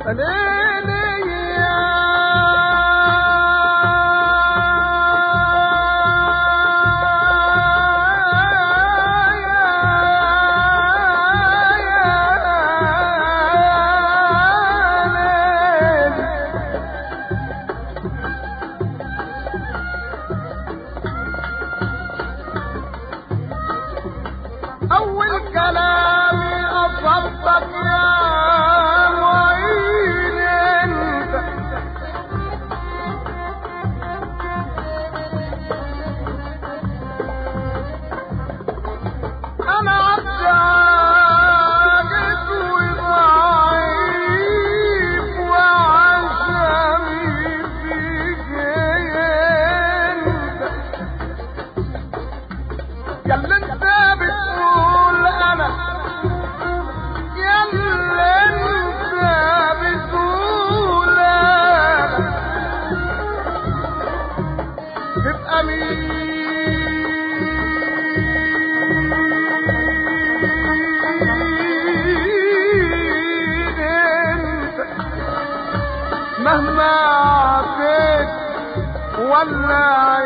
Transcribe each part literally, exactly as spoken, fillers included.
مهما عطيت ولا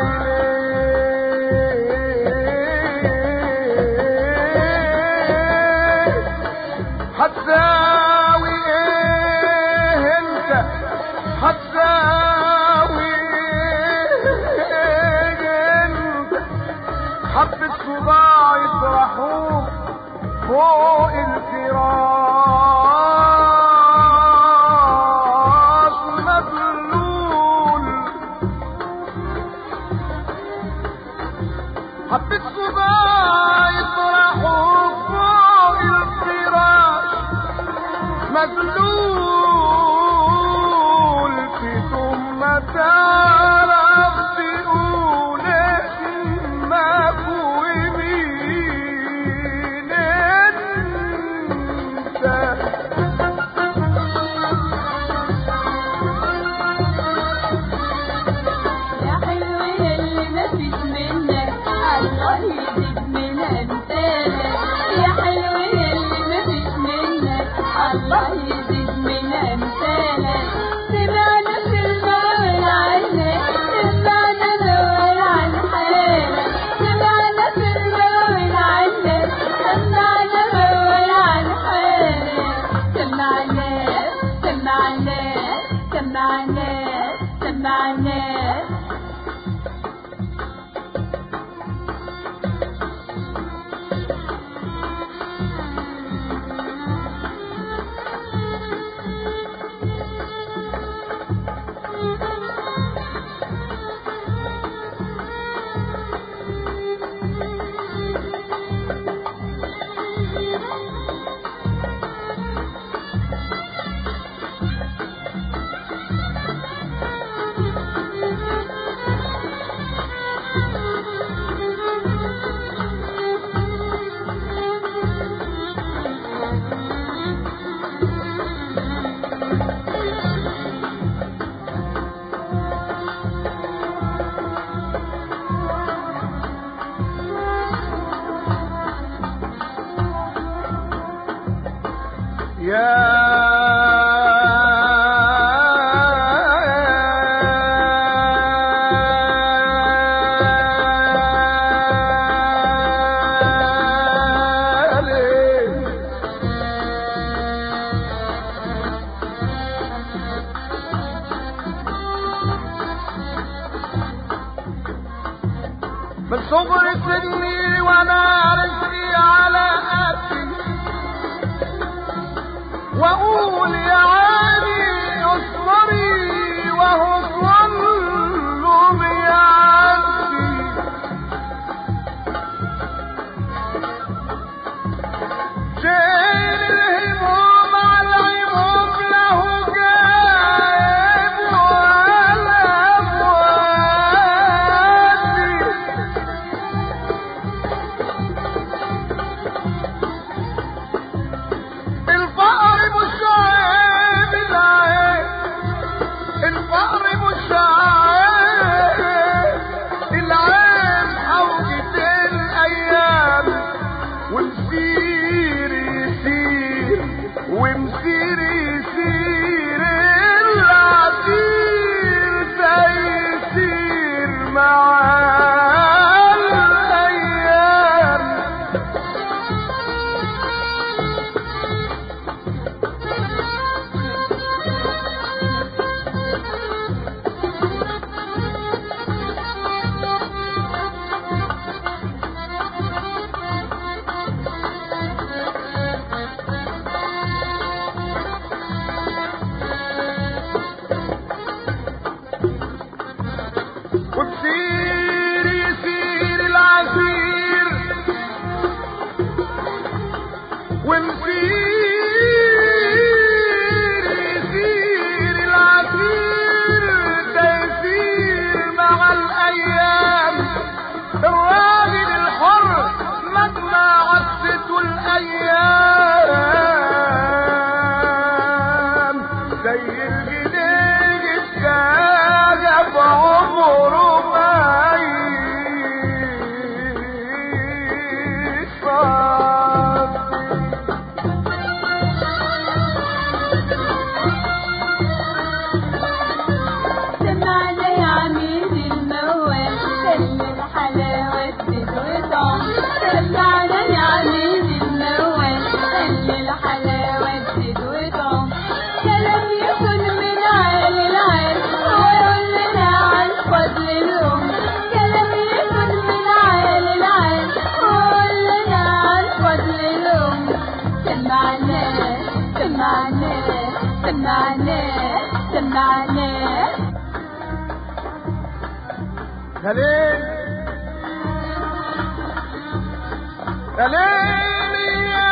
عينيك هتساوي ايه انت هتساوي ايه انت حبة صباع يطرحوك فوق الفراش مبلول حبة صباع يطرحوك فوق الفراش مبلول في ثم تعرف تقول اسمك ومين انت يا حلو اللي مفيش منك الله يزيد من امثالك يا حلو اللي مفيش منك الله يزيد من امثالك سمعنا كلمة من عنك سمعنا نور عن حالك سمعنا كلمة من عنك سمعنا نور عن حالك سمعنا سمعنا سمعنا سمعنا من صغر سني وانا رزقي على قدي واقول يا عيني اصبري وهو ظلم يعدي شيل الهموم على الهموم له جايب ولا مودي الفقر مش عيب سمعناه يا ليل يا ليل يا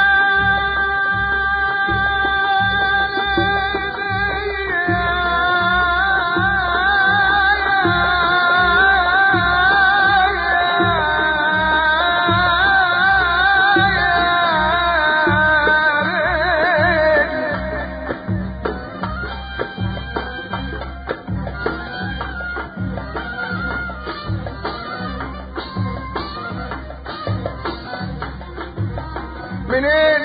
منين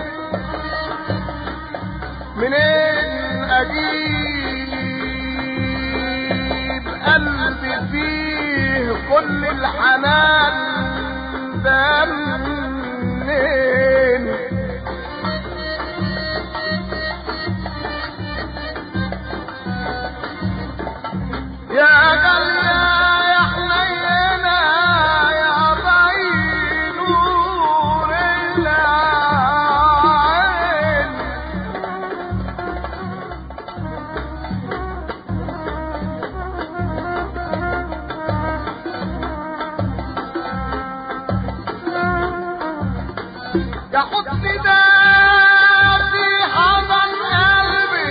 منين اجيب قلبي فيه كل الحنان ده منين يا غالية يا حنينة يا ضي نور العين يا حسن ده في حضن قلبي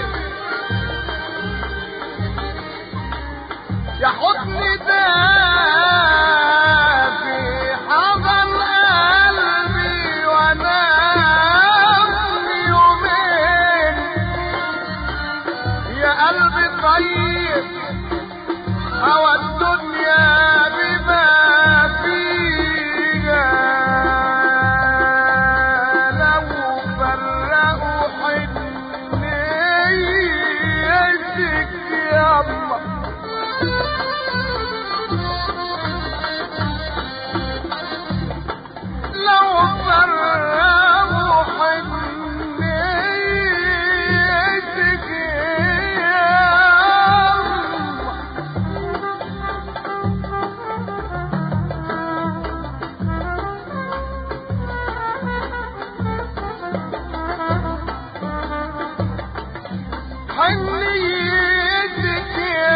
يا حسن ده في حضن قلبي وانا في يومين يا قلبي طيب هوى الدنيا بما فيها لو فرقوا حنيتك يابا لو فرقوا حنيتك يابا حنيتك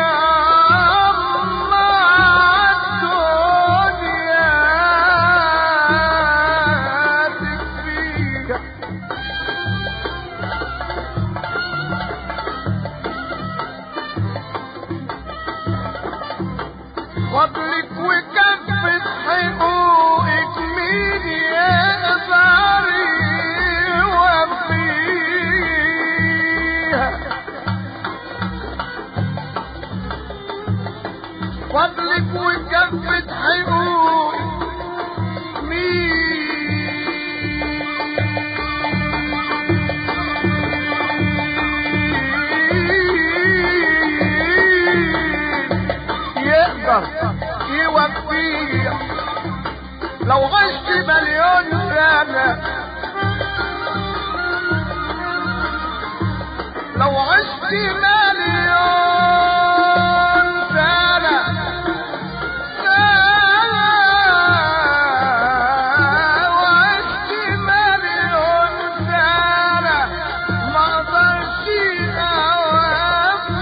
يابا الدنيا تكفيك فضلك وكفة حقوقك مين يقدر يوفيها فضلك وكفة حقوقك مين يقدر يوفيها لو عشت مليون سنة لو عشت مليون سنة سنة وعشت مليون سنة ما اقدرش اوقف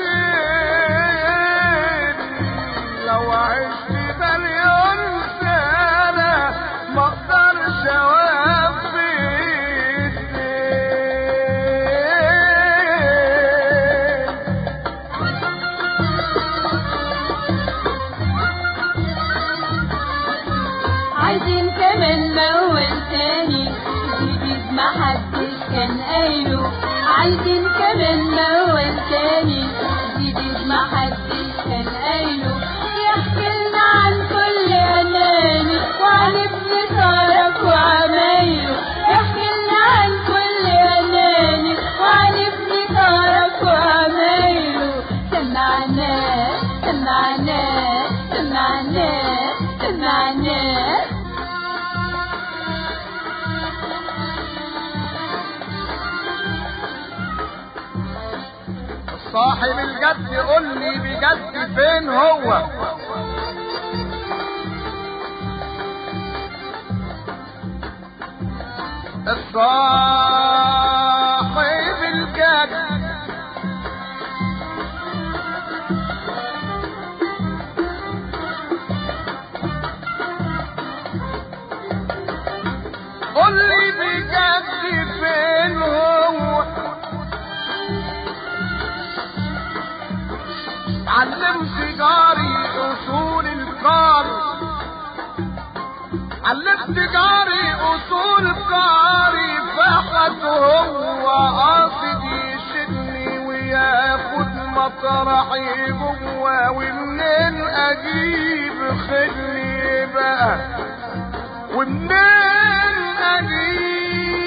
الدين لو عشت مليون سنة ما اقدرش اوقف عايزين كمان موال تاني جديد محدش كان قايله عايزين كمان موال تاني جديد محدش كان قايله يحكي لنا عن كل اناني وعن ابن صارك وعمايله يحكي لنا عن كل اناني وعن ابن صارك وعمايله سمعناه سمعناه سمعناه سمعناه صاحب الجد يقول لي بجد فين هو الصاحب الجد تجاري اصول قاري فحت هو قاصد يشدني وياخد مطرحي جوا ومنين اجيب خلي بقى ومنين اجيب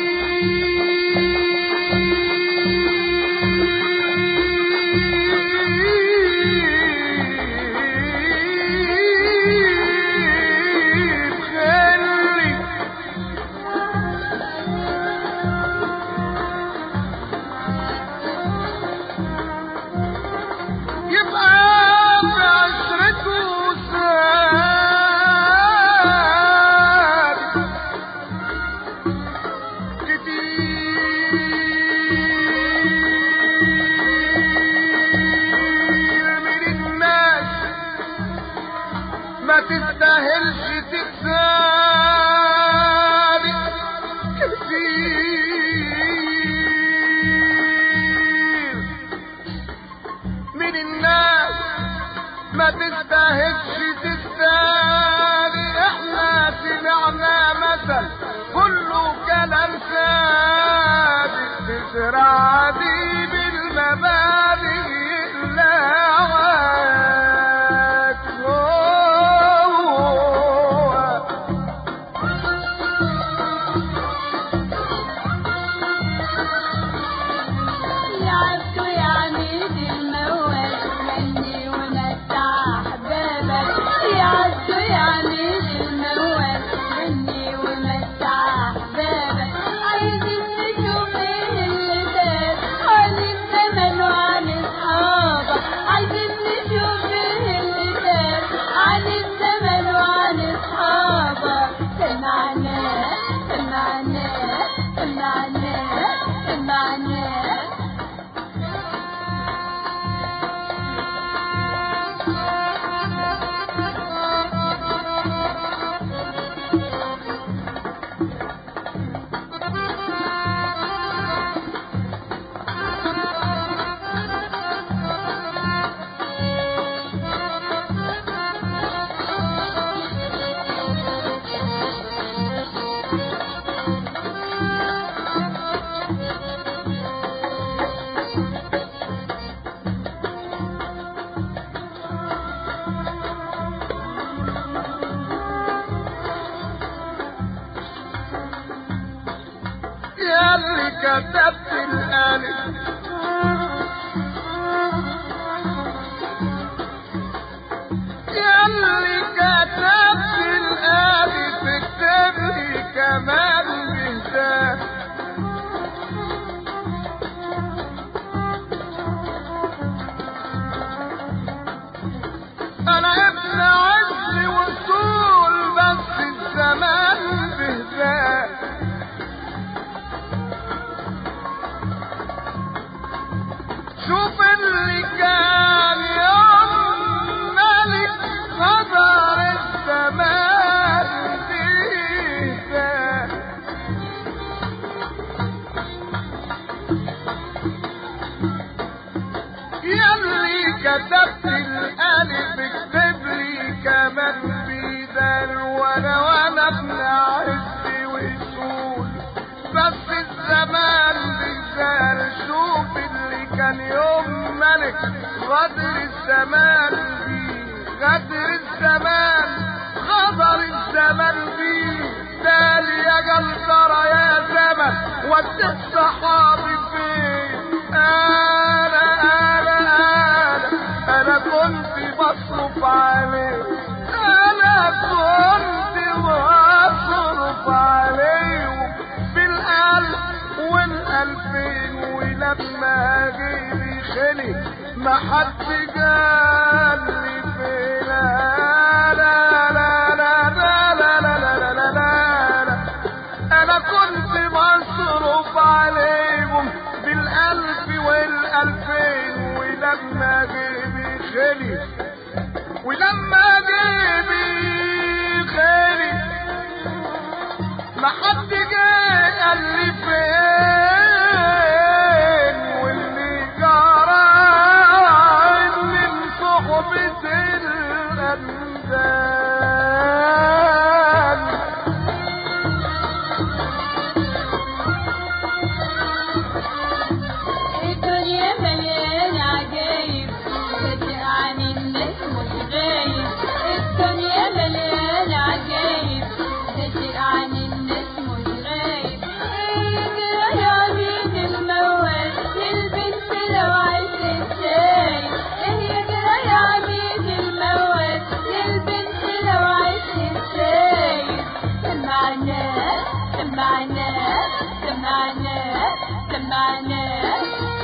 ما تستاهلش تتسابق كتير من الناس ما تستاهلش تتسابق احنا سمعنا مثل كله كلام سابق تزرع دي بالمبادئ ياللي كتبت الآلف ياللي كتبت الآلف اكتب لي كمان بهداه أنا ابن عز وصول بس الزمان بهداه شوف اللي كان يوم ملك غدر الزمان بيده ياللي كتبت الألف اكتب لي كمان بيدل وانا وانا ابن عز وصول بس الزمان بيزال شوف كان يوم ملك غدر الزمان بيه غدر الزمان غدر الزمان بيه تالي يا جلطرة يا زمن وديت صحابي فين انا انا انا انا كنت بصرف عليه انا كنت بصرف عليه بالقلب والقلبين ولما جيبي خلي ما حد قال لي فينا لا لا لا لا لا لا لا لا لا انا كنت مصروف عليهم بالالف والالفين ولما جيبي خلي ولما جيبي خلي ما حد قال لي فين واللي جرى من صحبة الأندال معناه.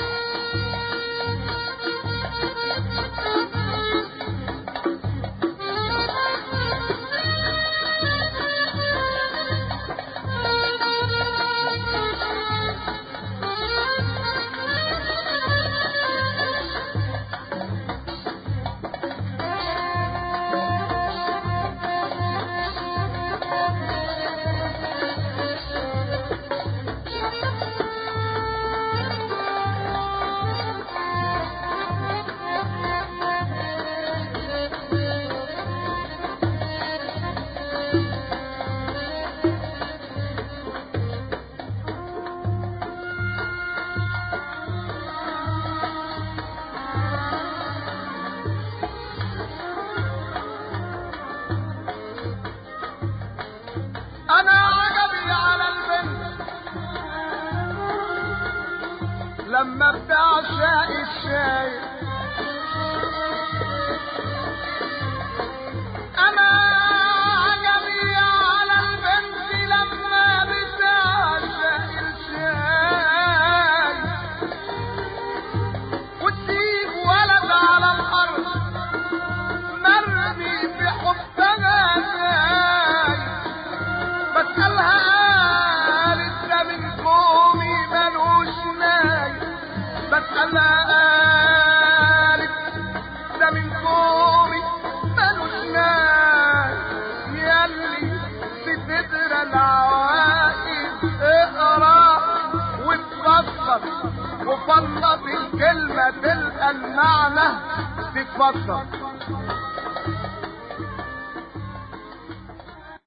انا عجبي على البنت لما بتعشق الشاي، انا عجبي على البنت لما بتعشق الشاي، وتسيب ولد على الارض مرمي في حبها شاي. بسألها قالت ده من قومي ملوش ناي، بسألها قالت ده من قومي ملوش ناي. ياللي بتدرى العواقب اقرا وتفكر، وفضل الكلمة تلقى المعنى تتفكر.